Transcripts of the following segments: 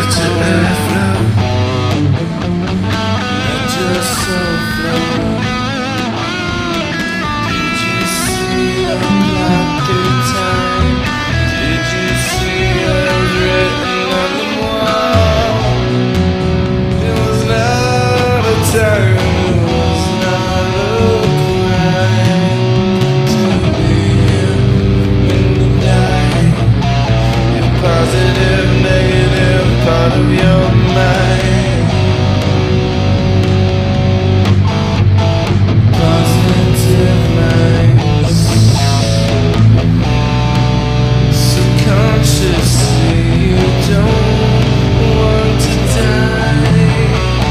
to airflow. Let your soul flow. Did you see the clock through time? Did you see it written on the wall? It was not a time, it was not a crime to live when you die. You're positive, negative, part of your mind. Positive minds. Subconsciously you don't want to die.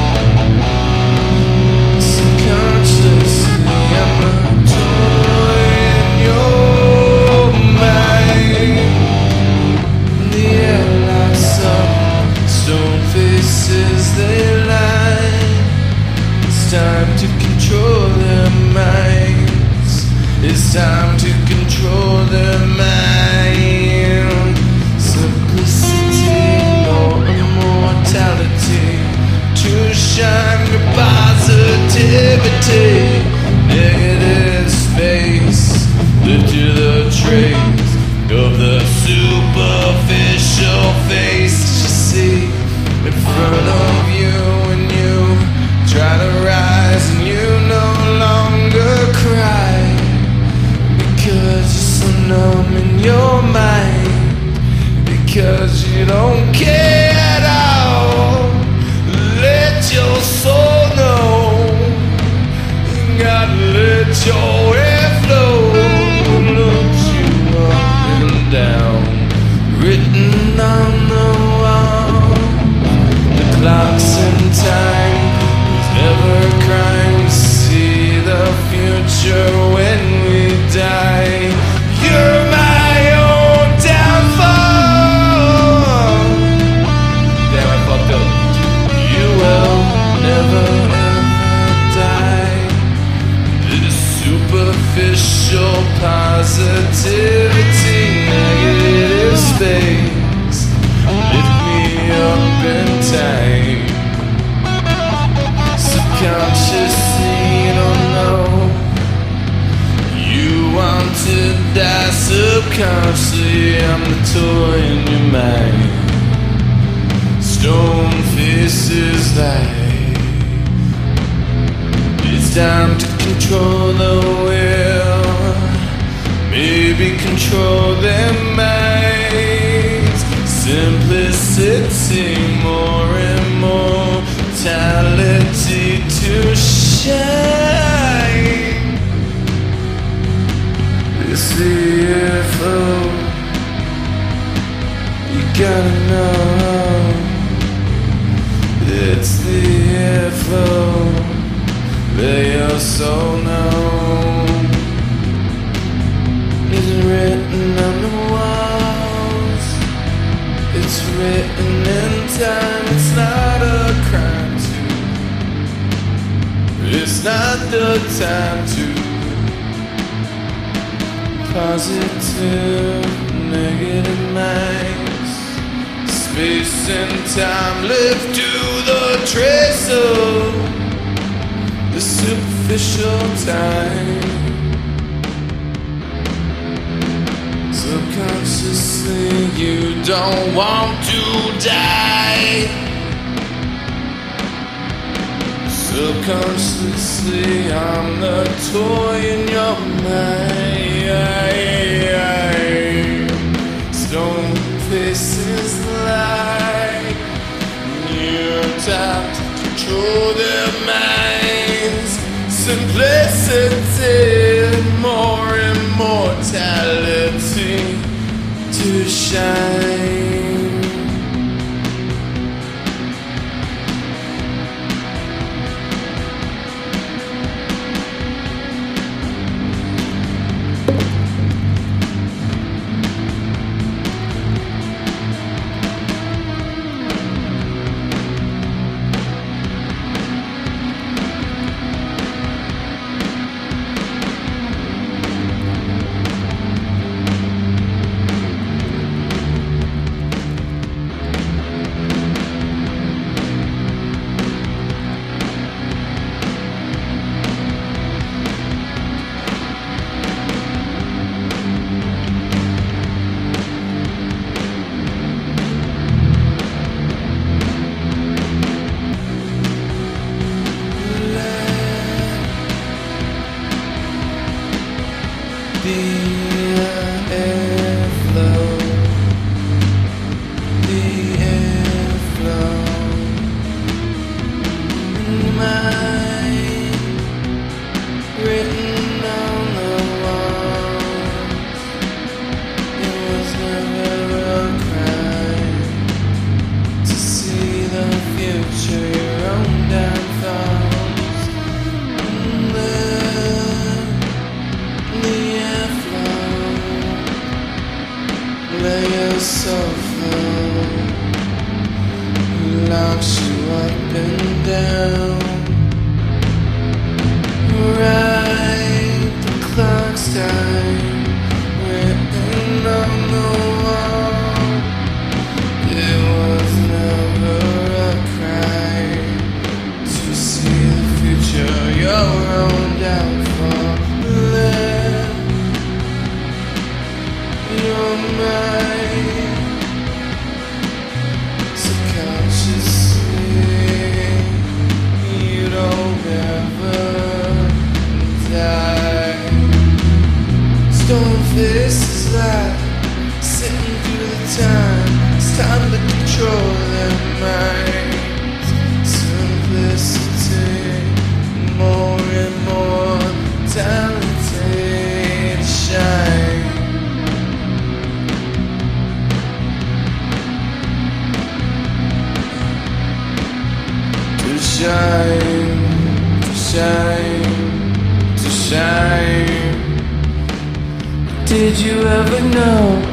Subconsciously I'm a toy in your mind. The air lights up, stone faces they lie. It's time to control their minds. It's time to control their mind. Simplicity, no immortality. To shine your positivity. Negative space. Lift to the trace of the superficial face you see in front of you when you try to rise and you no longer cry because you're so numb in your mind, because you don't care at all. Let your soul know. You gotta let your air flow. Look you up and down, written on the wall. The clocks in time is never a crime. See the future when we die. You're my own downfall. Damn, I fucked up. You will never ever die. This superficial positivity, negative space. Lift me up in time. Subconsciously you don't know. You want to die subconsciously. I'm the toy in your mind. Stone faces light. It's time to control the will. Maybe control their minds. Simplicity, more immortality to shine. It's the airflow. You gotta know. It's the airflow. Let your soul know. It's written on the walls. It's written in time. It's not a crime to. It's not the time to. Positive, negative minds. Space and time live to the trace of the superficial time. Subconsciously you don't want to die. Subconsciously I'm the toy in your mind. Stone faces lie. You're time to control their minds. Simplicity, more immortality to shine. the sofa, locks you up and down. Right, the clock's time, written on the wall. It was never a crime to see the future your own downfall. Let your mind subconsciously, you don't ever die. Stone faces lie, sitting through the time. It's time to control their minds. Simplicity, more and more talented, shine. To shine, to shine, to shine. Did you ever know?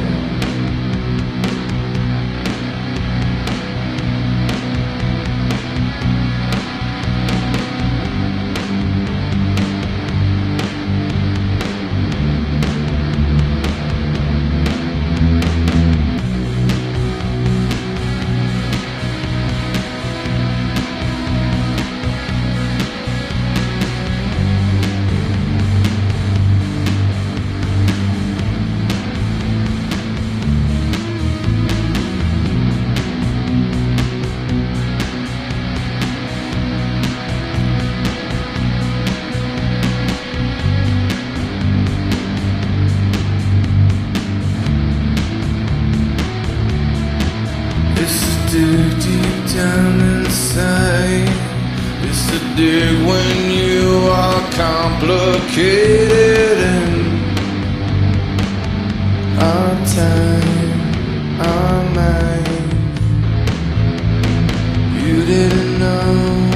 Dig deep down inside. It's to dig when you are complicated and our time, our mind. You didn't know.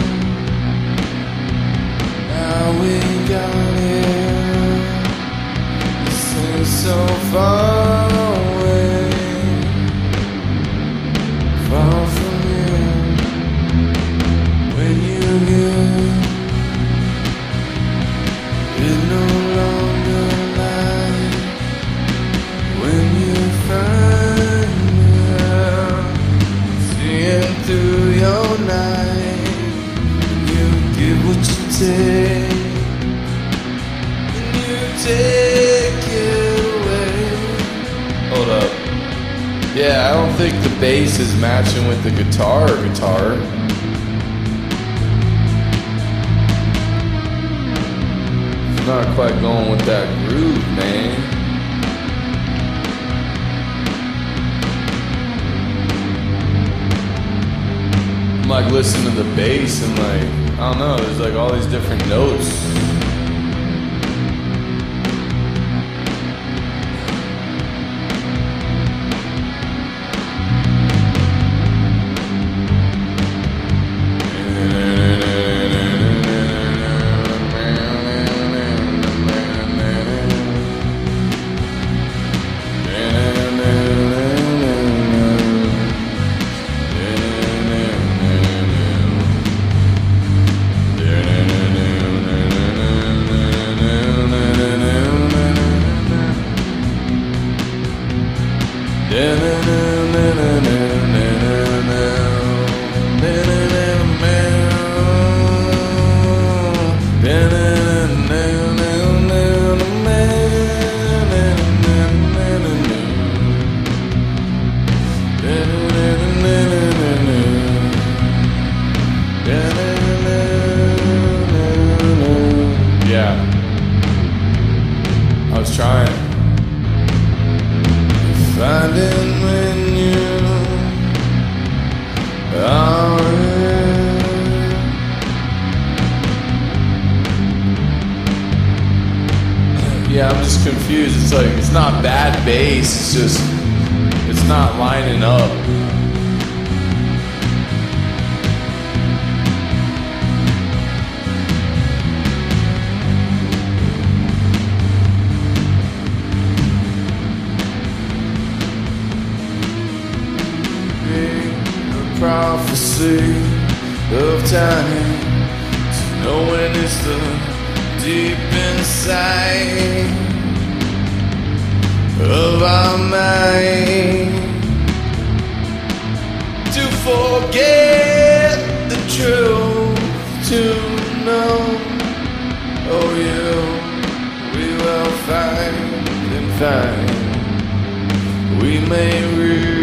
Now we got here. This ain't so far away. Far from you, when you give, it no longer lies. When you find her, seeing through your night, you give what you take, and you take it away. Hold up. Yeah, I don't think the bass is matching with the guitar. It's not quite going with that groove, man. I'm like listening to the bass and like, I don't know, there's like all these different notes. Yeah, I was trying. Finding when you are yeah, I'm just confused. It's like, it's not bad bass, it's just, it's not lining up. prophecy of time, to know when it's the deep inside of our mind, to forget the truth, to know, oh you, we will find and find, we may reach